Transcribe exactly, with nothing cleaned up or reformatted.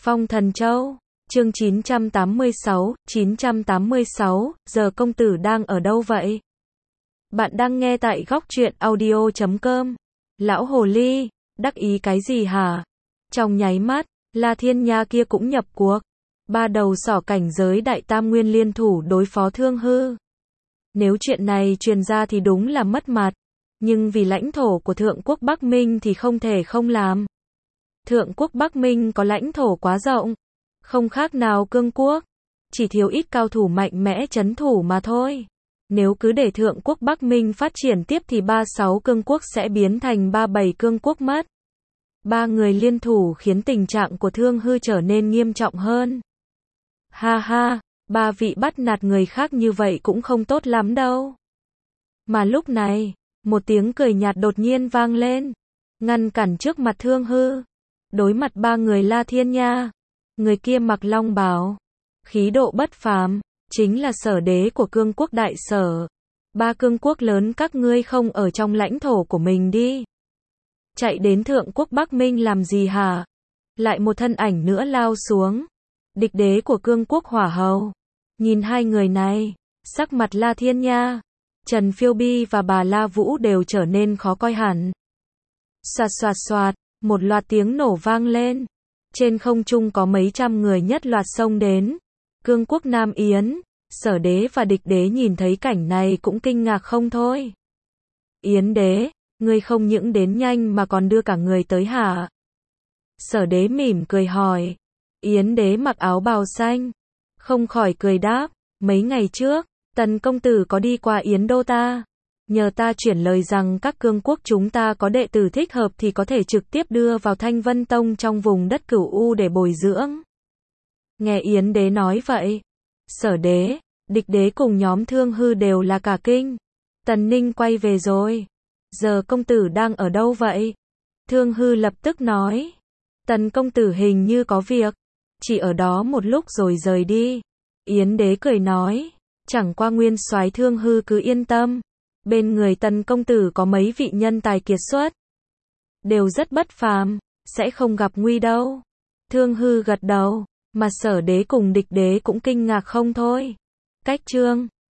Phong Thần Châu, chương chín trăm tám mươi sáu, chín trăm tám mươi sáu, giờ công tử đang ở đâu vậy? Bạn đang nghe tại góc truyện audio chấm com. Lão hồ ly, đắc ý cái gì hả? Trong nháy mắt, La Thiên Nha kia cũng nhập cuộc. Ba đầu sỏ cảnh giới đại tam nguyên liên thủ đối phó Thương Hư. Nếu chuyện này truyền ra thì đúng là mất mặt. Nhưng vì lãnh thổ của Thượng quốc Bắc Minh thì không thể không làm. Thượng quốc Bắc Minh có lãnh thổ quá rộng, không khác nào cương quốc, chỉ thiếu ít cao thủ mạnh mẽ trấn thủ mà thôi. Nếu cứ để Thượng quốc Bắc Minh phát triển tiếp thì ba sáu cương quốc sẽ biến thành ba bảy cương quốc mất. Ba người liên thủ khiến tình trạng của Thương Hư trở nên nghiêm trọng hơn. Ha ha, ba vị bắt nạt người khác như vậy cũng không tốt lắm đâu. Mà lúc này, một tiếng cười nhạt đột nhiên vang lên, ngăn cản trước mặt Thương Hư. Đối mặt ba người La Thiên Nha, người kia mặc long bào, khí độ bất phàm, chính là sở đế của cương quốc đại sở. Ba cương quốc lớn các ngươi không ở trong lãnh thổ của mình đi. Chạy đến Thượng quốc Bắc Minh làm gì hả? Lại một thân ảnh nữa lao xuống. Địch đế của cương quốc Hỏa Hầu. Nhìn hai người này, sắc mặt La Thiên Nha, Trần Phiêu Bi và bà La Vũ đều trở nên khó coi hẳn. Xoạt xoạt xoạt, một loạt tiếng nổ vang lên. Trên không trung có mấy trăm người nhất loạt xông đến. Cương quốc Nam Yến, sở đế và địch đế nhìn thấy cảnh này cũng kinh ngạc không thôi. Yến đế, ngươi không những đến nhanh mà còn đưa cả người tới hả? Sở đế mỉm cười hỏi. Yến đế mặc áo bào xanh, không khỏi cười đáp, mấy ngày trước, Tần công tử có đi qua Yến đô ta. Nhờ ta chuyển lời rằng các cương quốc chúng ta có đệ tử thích hợp thì có thể trực tiếp đưa vào Thanh Vân Tông trong vùng đất Cửu U để bồi dưỡng. Nghe Yến đế nói vậy, sở đế, địch đế cùng nhóm Thương Hư đều là cả kinh. Tần Ninh quay về rồi. Giờ công tử đang ở đâu vậy? Thương Hư lập tức nói. Tần công tử hình như có việc, chỉ ở đó một lúc rồi rời đi. Yến đế cười nói, chẳng qua nguyên soái Thương Hư cứ yên tâm. Bên người Tần công tử có mấy vị nhân tài kiệt xuất, đều rất bất phàm, sẽ không gặp nguy đâu. Thương Hư gật đầu, mà sở đế cùng địch đế cũng kinh ngạc không thôi. Cách chương